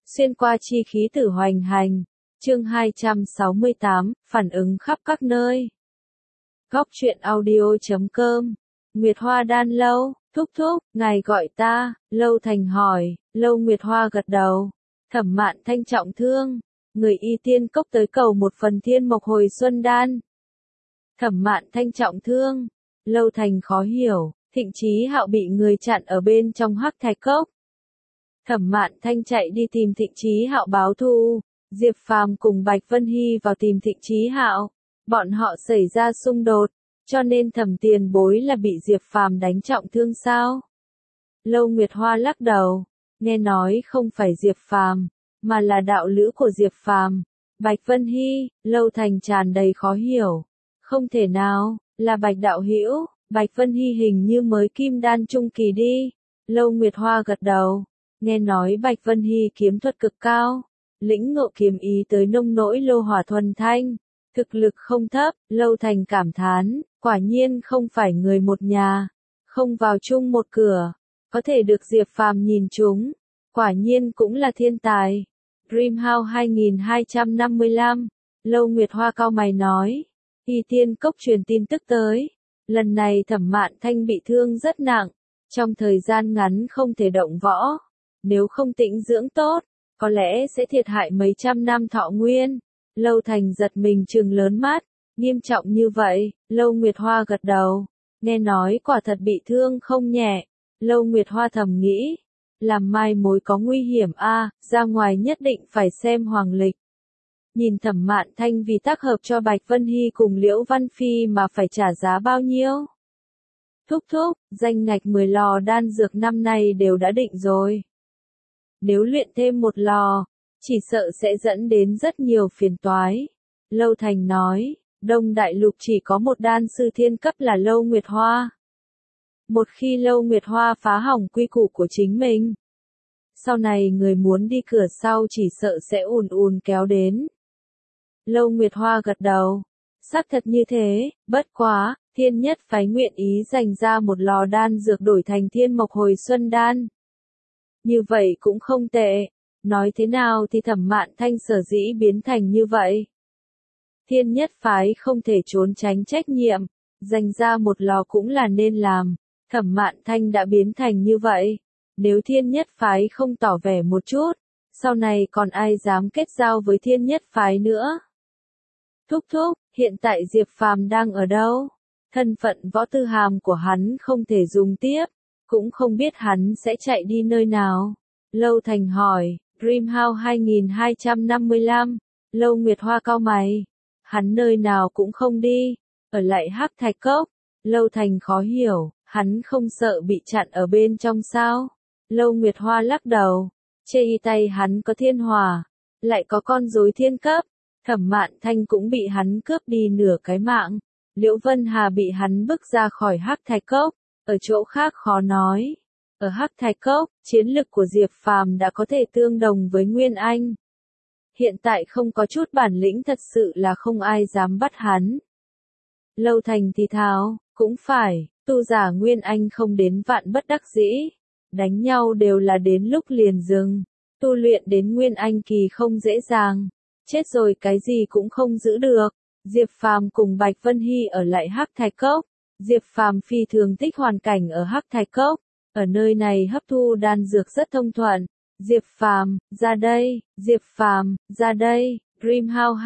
xuyên qua chi khí tử hoành hành. Chương 268, phản ứng khắp các nơi. Góc truyện audio.com. Nguyệt Hoa đan lâu, thúc thúc, ngài gọi ta, Lâu Thành hỏi, Lâu Nguyệt Hoa gật đầu. Thẩm Mạn Thanh trọng thương, người y tiên cốc tới cầu một phần thiên mộc hồi xuân đan. Thẩm Mạn Thanh trọng thương, Lâu Thành khó hiểu, Thịnh Chí Hạo bị người chặn ở bên trong hắc thạch cốc. Thẩm Mạn Thanh chạy đi tìm Thịnh Chí Hạo báo thù, Diệp Phàm cùng Bạch Vân Hy vào tìm Thịnh Chí Hạo, bọn họ xảy ra xung đột, cho nên Thẩm Tiền Bối là bị Diệp Phàm đánh trọng thương sao? Lâu Nguyệt Hoa lắc đầu, nghe nói không phải Diệp Phàm, mà là đạo lữ của Diệp Phàm. Bạch Vân Hy, Lâu Thành tràn đầy khó hiểu, không thể nào, là Bạch đạo hữu, Bạch Vân Hy hình như mới kim đan trung kỳ đi. Lâu Nguyệt Hoa gật đầu, nghe nói Bạch Vân Hy kiếm thuật cực cao, lĩnh ngộ kiếm ý tới nông nỗi lô hỏa thuần thanh, thực lực không thấp. Lâu Thành cảm thán, quả nhiên không phải người một nhà, không vào chung một cửa, có thể được Diệp Phàm nhìn chúng, quả nhiên cũng là thiên tài. Dreamhouse 2255, Lâu Nguyệt Hoa cau mày nói, Y Tiên Cốc truyền tin tức tới, lần này Thẩm Mạn Thanh bị thương rất nặng, trong thời gian ngắn không thể động võ, nếu không tĩnh dưỡng tốt, có lẽ sẽ thiệt hại mấy trăm năm thọ nguyên. Lâu Thành giật mình trừng lớn mắt, nghiêm trọng như vậy. Lâu Nguyệt Hoa gật đầu, nghe nói quả thật bị thương không nhẹ. Lâu Nguyệt Hoa thầm nghĩ, làm mai mối có nguy hiểm a, ra ngoài nhất định phải xem hoàng lịch. Nhìn Thẩm Mạn Thanh vì tác hợp cho Bạch Vân Hy cùng Liễu Văn Phi mà phải trả giá bao nhiêu? Thúc thúc, danh ngạch 10 lò đan dược năm nay đều đã định rồi. Nếu luyện thêm một lò, chỉ sợ sẽ dẫn đến rất nhiều phiền toái. Lâu Thành nói, Đông Đại Lục chỉ có một đan sư thiên cấp là Lâu Nguyệt Hoa. Một khi Lâu Nguyệt Hoa phá hỏng quy củ của chính mình, sau này người muốn đi cửa sau chỉ sợ sẽ ùn ùn kéo đến. Lâu Nguyệt Hoa gật đầu, xác thật như thế, bất quá, Thiên Nhất phái nguyện ý dành ra một lò đan dược đổi thành Thiên Mộc Hồi Xuân đan. Như vậy cũng không tệ, nói thế nào thì Thẩm Mạn Thanh sở dĩ biến thành như vậy. Thiên Nhất phái không thể trốn tránh trách nhiệm, dành ra một lò cũng là nên làm. Thẩm Mạn Thanh đã biến thành như vậy, nếu Thiên Nhất phái không tỏ vẻ một chút, sau này còn ai dám kết giao với Thiên Nhất phái nữa. Thúc thúc, hiện tại Diệp Phàm đang ở đâu? Thân phận võ tư hàm của hắn không thể dùng tiếp, cũng không biết hắn sẽ chạy đi nơi nào. Lâu Thành hỏi, Dreamhouse 2255, Lâu Nguyệt Hoa cau mày, hắn nơi nào cũng không đi, ở lại hắc thạch cốc. Lâu Thành khó hiểu, hắn không sợ bị chặn ở bên trong sao? Lâu Nguyệt Hoa lắc đầu, chê y tay hắn có thiên hỏa, lại có con rối thiên cấp. Thẩm Mạn Thanh cũng bị hắn cướp đi nửa cái mạng, Liễu Vân Hà bị hắn bức ra khỏi hắc thạch cốc, ở chỗ khác khó nói. Ở hắc thạch cốc, chiến lực của Diệp Phàm đã có thể tương đồng với Nguyên Anh. Hiện tại không có chút bản lĩnh thật sự là không ai dám bắt hắn. Lâu Thành thì thào, cũng phải, tu giả Nguyên Anh không đến vạn bất đắc dĩ, đánh nhau đều là đến lúc liền dừng, tu luyện đến Nguyên Anh kỳ không dễ dàng, chết rồi cái gì cũng không giữ được. Diệp Phàm cùng Bạch Vân Hy ở lại hắc thạch cốc, Diệp Phàm phi thường thích hoàn cảnh ở hắc thạch cốc, ở nơi này hấp thu đan dược rất thông thuận. Diệp Phàm, ra đây, Diệp Phàm, ra đây. Dreamhouse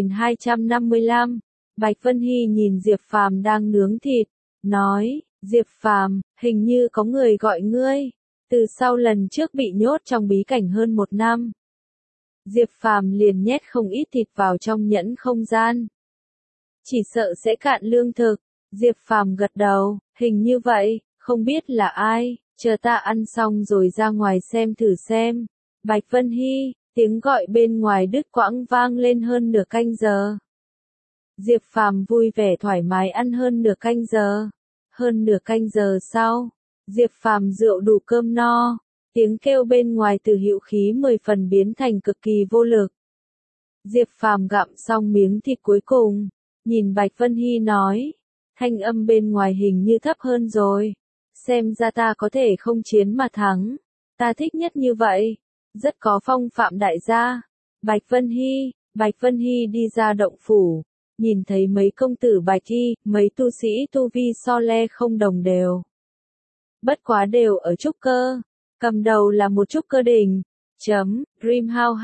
2255, Bạch Vân Hy nhìn Diệp Phàm đang nướng thịt, nói, Diệp Phàm, hình như có người gọi ngươi, từ sau lần trước bị nhốt trong bí cảnh hơn 1 năm. Diệp Phàm liền nhét không ít thịt vào trong nhẫn không gian. Chỉ sợ sẽ cạn lương thực. Diệp Phàm gật đầu, hình như vậy, không biết là ai, chờ ta ăn xong rồi ra ngoài xem thử xem. Bạch Vân Hy, tiếng gọi bên ngoài đứt quãng vang lên hơn nửa canh giờ. Diệp Phàm vui vẻ thoải mái ăn hơn nửa canh giờ. Hơn nửa canh giờ sau, Diệp Phàm rượu đủ cơm no, tiếng kêu bên ngoài từ hữu khí 10 phần biến thành cực kỳ vô lực. Diệp Phàm gặm xong miếng thịt cuối cùng, nhìn Bạch Vân Hy nói, thanh âm bên ngoài hình như thấp hơn rồi, xem ra ta có thể không chiến mà thắng, ta thích nhất như vậy. rất có phong phạm đại gia. Bạch Vân Hy đi ra động phủ, nhìn thấy mấy công tử Bạch Y, mấy tu sĩ tu vi so le không đồng đều. Bất quá đều ở trúc cơ, cầm đầu là một trúc cơ đỉnh. Dreamhouse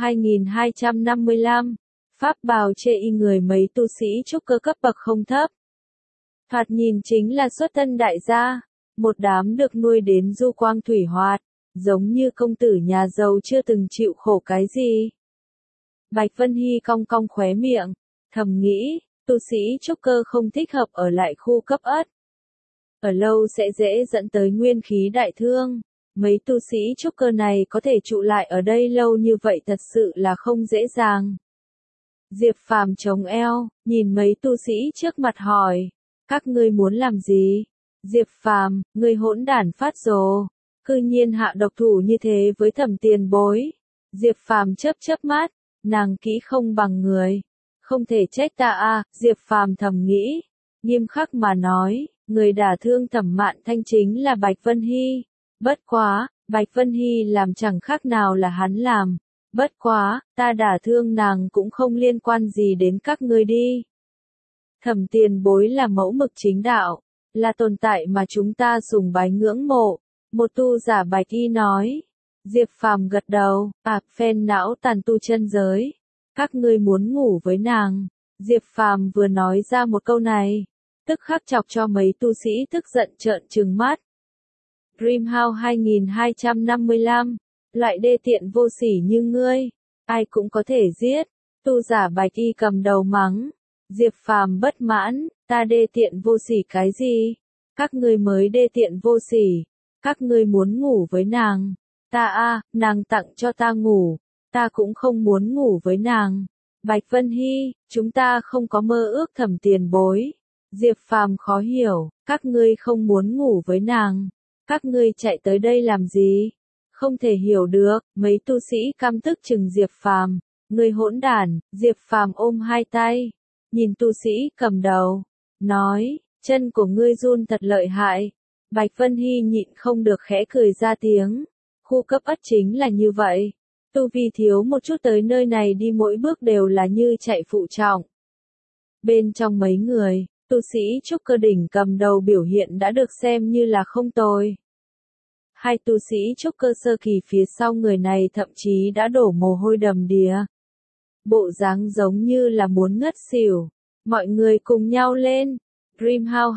2255, pháp bào chê y người mấy tu sĩ trúc cơ cấp bậc không thấp. Thoạt nhìn chính là xuất thân đại gia, một đám được nuôi đến du quang thủy hoạt, giống như công tử nhà giàu chưa từng chịu khổ cái gì. Bạch Vân Hy cong cong khóe miệng, thầm nghĩ, tu sĩ trúc cơ không thích hợp ở lại khu cấp ất. Ở lâu sẽ dễ dẫn tới nguyên khí đại thương, mấy tu sĩ trúc cơ này có thể trụ lại ở đây lâu như vậy thật sự là không dễ dàng. Diệp Phàm chống eo, nhìn mấy tu sĩ trước mặt hỏi, các ngươi muốn làm gì? Diệp Phàm, ngươi hỗn đản phát rồ, cư nhiên hạ độc thủ như thế với Thẩm Tiền Bối. Diệp Phàm chớp mắt, nàng kỹ không bằng người, không thể trách ta a. Diệp Phàm thầm nghĩ, nghiêm khắc mà nói, người đả thương Thẩm Mạn Thanh chính là Bạch Vân Hy. Bất quá, Bạch Vân Hy làm chẳng khác nào là hắn làm. Bất quá, ta đả thương nàng cũng không liên quan gì đến các ngươi đi. Thẩm Tiền Bối là mẫu mực chính đạo, là tồn tại mà chúng ta sùng bái ngưỡng mộ. Một tu giả Bạch Y nói. Diệp Phàm gật đầu, phen não tàn tu chân giới. Các ngươi muốn ngủ với nàng. Diệp Phàm vừa nói ra một câu này, tức khắc chọc cho mấy tu sĩ tức giận trợn trừng mắt. Dreamhouse 2255, loại đê tiện vô sỉ như ngươi, ai cũng có thể giết. Tu giả Bạch Y cầm đầu mắng. Diệp Phàm bất mãn, ta đê tiện vô sỉ cái gì? Các ngươi mới đê tiện vô sỉ. Các ngươi muốn ngủ với nàng. Nàng tặng cho ta ngủ. Ta cũng không muốn ngủ với nàng. Bạch Vân Hy, chúng ta không có mơ ước Thẩm Tiền Bối. Diệp Phàm khó hiểu, các ngươi không muốn ngủ với nàng. Các ngươi chạy tới đây làm gì? Không thể hiểu được, mấy tu sĩ căm tức chừng Diệp Phàm. Ngươi hỗn đản. Diệp Phàm ôm hai tay, nhìn tu sĩ cầm đầu, nói, chân của ngươi run thật lợi hại. Bạch Vân Hy nhịn không được khẽ cười ra tiếng. Khu cấp ất chính là như vậy. Tu vi thiếu một chút tới nơi này đi mỗi bước đều là như chạy phụ trọng. Bên trong mấy người, tu sĩ trúc cơ đỉnh cầm đầu biểu hiện đã được xem như là không tồi. Hai tu sĩ trúc cơ sơ kỳ phía sau người này thậm chí đã đổ mồ hôi đầm đìa. Bộ dáng giống như là muốn ngất xỉu. Mọi người cùng nhau lên. Dreamhouse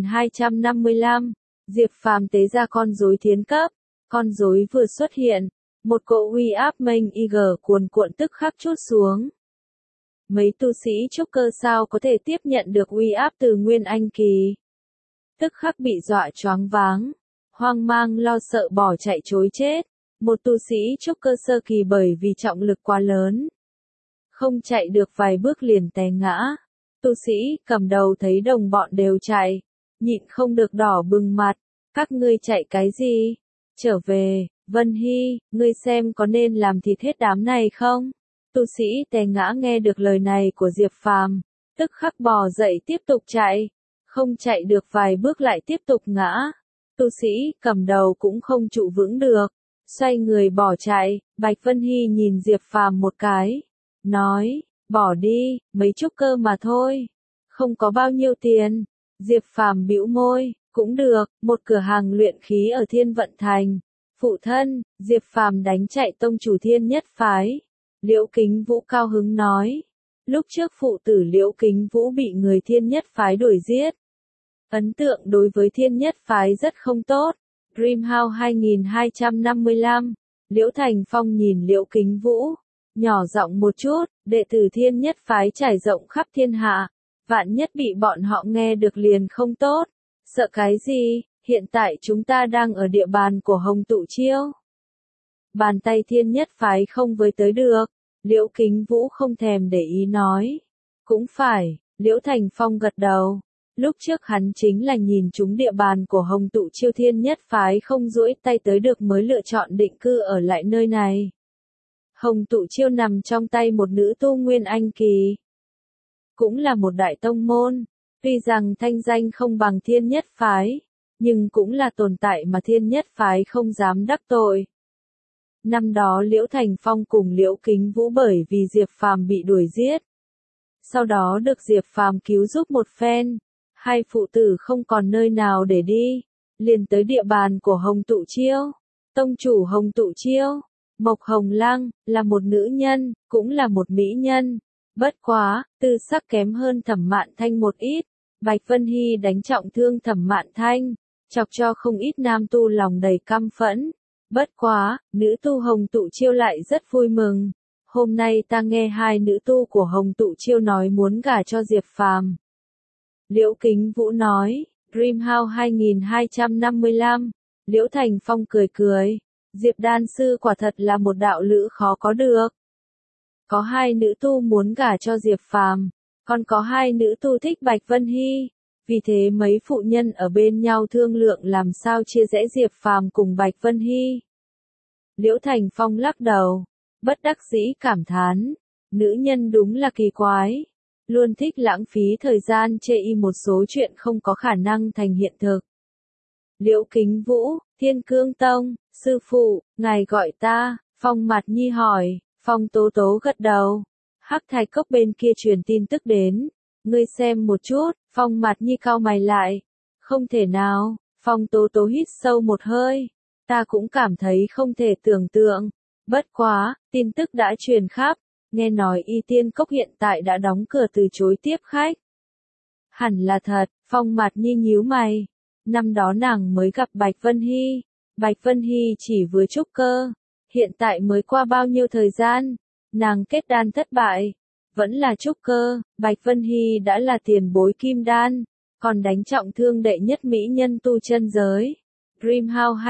2255, Diệp Phàm tế ra con rối thiến cấp. Con rối vừa xuất hiện, một cỗ uy áp mênh IG cuồn cuộn tức khắc trút xuống. Mấy tu sĩ trúc cơ sao có thể tiếp nhận được uy áp từ Nguyên Anh kỳ. Tức khắc bị dọa choáng váng, hoang mang lo sợ bỏ chạy trối chết. Một tu sĩ trúc cơ sơ kỳ bởi vì trọng lực quá lớn, không chạy được vài bước liền té ngã. Tu sĩ cầm đầu thấy đồng bọn đều chạy, nhịn không được đỏ bừng mặt. Các ngươi chạy cái gì? Trở về, Vân Hy, ngươi xem có nên làm thịt hết đám này không? Tu sĩ té ngã nghe được lời này của Diệp Phàm, tức khắc bò dậy tiếp tục chạy, không chạy được vài bước lại tiếp tục ngã. Tu sĩ cầm đầu cũng không trụ vững được, xoay người bỏ chạy. Bạch Vân Hy nhìn Diệp Phàm một cái, nói, bỏ đi, mấy trúc cơ mà thôi, không có bao nhiêu tiền. Diệp Phàm bĩu môi, cũng được, một cửa hàng luyện khí ở Thiên Vận Thành. Phụ thân, Diệp Phàm đánh chạy tông chủ Thiên Nhất Phái. Liễu Kính Vũ cao hứng nói, lúc trước phụ tử Liễu Kính Vũ bị người Thiên Nhất Phái đuổi giết. Ấn tượng đối với Thiên Nhất Phái rất không tốt. Dreamhouse 2255, Liễu Thành Phong nhìn Liễu Kính Vũ, nhỏ giọng một chút, đệ tử Thiên Nhất Phái trải rộng khắp thiên hạ, vạn nhất bị bọn họ nghe được liền không tốt. Sợ cái gì, hiện tại chúng ta đang ở địa bàn của Hồng Tụ Chiêu. Bàn tay Thiên Nhất Phái không với tới được. Liễu Kính Vũ không thèm để ý nói. Cũng phải, Liễu Thành Phong gật đầu. Lúc trước hắn chính là nhìn chúng địa bàn của Hồng Tụ Chiêu Thiên Nhất Phái không duỗi tay tới được mới lựa chọn định cư ở lại nơi này. Hồng Tụ Chiêu nằm trong tay một nữ tu Nguyên Anh kỳ. Cũng là một đại tông môn. Tuy rằng thanh danh không bằng Thiên Nhất Phái, nhưng cũng là tồn tại mà Thiên Nhất Phái không dám đắc tội. Năm đó Liễu Thành Phong cùng Liễu Kính Vũ bởi vì Diệp Phàm bị đuổi giết. Sau đó được Diệp Phàm cứu giúp một phen, hai phụ tử không còn nơi nào để đi, liền tới địa bàn của Hồng Tụ Chiêu. Tông chủ Hồng Tụ Chiêu, Mộc Hồng Lăng, là một nữ nhân, cũng là một mỹ nhân. Bất quá, tư sắc kém hơn Thẩm Mạn Thanh một ít. Bạch Vân Hy đánh trọng thương Thẩm Mạn Thanh, chọc cho không ít nam tu lòng đầy căm phẫn. Bất quá, nữ tu Hồng Tụ Chiêu lại rất vui mừng. Hôm nay ta nghe hai nữ tu của Hồng Tụ Chiêu nói muốn gả cho Diệp Phàm. Liễu Kính Vũ nói, Dreamhouse 2255. Liễu Thành Phong cười cười, Diệp đan sư quả thật là một đạo lữ khó có được. Có hai nữ tu muốn gả cho Diệp Phàm, còn có hai nữ tu thích Bạch Vân Hy, vì thế mấy phụ nhân ở bên nhau thương lượng làm sao chia rẽ Diệp Phàm cùng Bạch Vân Hy. Liễu Thành Phong lắc đầu, bất đắc dĩ cảm thán, nữ nhân đúng là kỳ quái, luôn thích lãng phí thời gian chê y một số chuyện không có khả năng thành hiện thực. Liễu Kính Vũ, Thiên Cương Tông, sư phụ, ngài gọi ta, Phong Mạt Nhi hỏi, Phong Tố Tố gật đầu. Hắc Thạch Cốc bên kia truyền tin tức đến, ngươi xem một chút, Phong Mạt Nhi cau mày lại. Không thể nào, Phong Tố Tố hít sâu một hơi, ta cũng cảm thấy không thể tưởng tượng. Bất quá, tin tức đã truyền khắp, nghe nói Y Tiên Cốc hiện tại đã đóng cửa từ chối tiếp khách. Hẳn là thật, Phong Mạt Nhi nhíu mày. Năm đó nàng mới gặp Bạch Vân Hy, Bạch Vân Hy chỉ vừa trúc cơ, hiện tại mới qua bao nhiêu thời gian, nàng kết đan thất bại, vẫn là trúc cơ, Bạch Vân Hy đã là tiền bối kim đan, còn đánh trọng thương đệ nhất mỹ nhân tu chân giới. Dreamhouse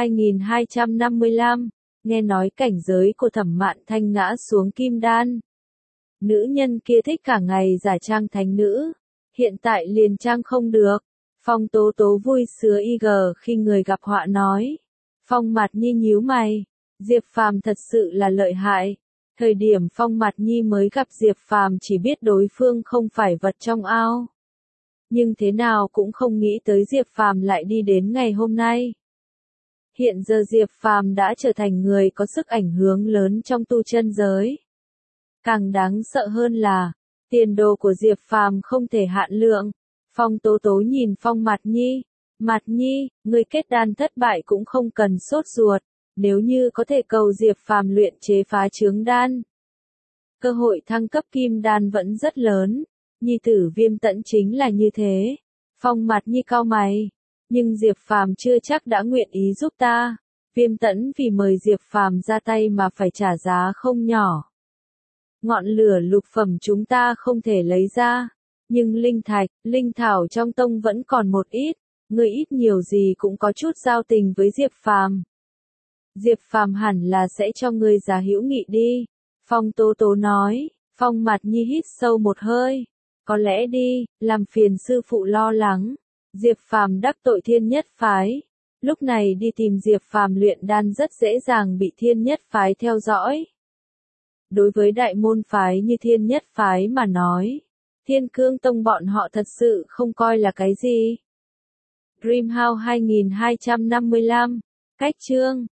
2255, nghe nói cảnh giới của Thẩm Mạn Thanh ngã xuống kim đan. Nữ nhân kia thích cả ngày giả trang thánh nữ, hiện tại liền trang không được. Phong Tố Tố vui sứa khi người gặp họa nói. Phong Mạt Nhi nhíu mày, Diệp Phàm thật sự là lợi hại. Thời điểm Phong Mạt Nhi mới gặp Diệp Phàm chỉ biết đối phương không phải vật trong ao. Nhưng thế nào cũng không nghĩ tới Diệp Phàm lại đi đến ngày hôm nay. Hiện giờ Diệp Phàm đã trở thành người có sức ảnh hưởng lớn trong tu chân giới. Càng đáng sợ hơn là, tiền đồ của Diệp Phàm không thể hạn lượng. Phong Tố Tố nhìn Phong Mạt Nhi, người kết đan thất bại cũng không cần sốt ruột, nếu như có thể cầu Diệp Phàm luyện chế phá chướng đan. Cơ hội thăng cấp kim đan vẫn rất lớn, nhi tử Viêm Tẫn chính là như thế. Phong Mạt Nhi cau mày, nhưng Diệp Phàm chưa chắc đã nguyện ý giúp ta. Viêm Tẫn vì mời Diệp Phàm ra tay mà phải trả giá không nhỏ. Ngọn lửa lục phẩm chúng ta không thể lấy ra. Nhưng linh thạch, linh thảo trong tông vẫn còn một ít, người ít nhiều gì cũng có chút giao tình với Diệp Phàm. Diệp Phàm hẳn là sẽ cho người giá hữu nghị đi. Phong Tố Tố nói, Phong Mạt Nhi hít sâu một hơi. Có lẽ đi, làm phiền sư phụ lo lắng. Diệp Phàm đắc tội Thiên Nhất Phái. Lúc này đi tìm Diệp Phàm luyện đan rất dễ dàng bị Thiên Nhất Phái theo dõi. Đối với đại môn phái như Thiên Nhất Phái mà nói, Thiên Cương Tông bọn họ thật sự không coi là cái gì. Dreamhouse 2255, cách chương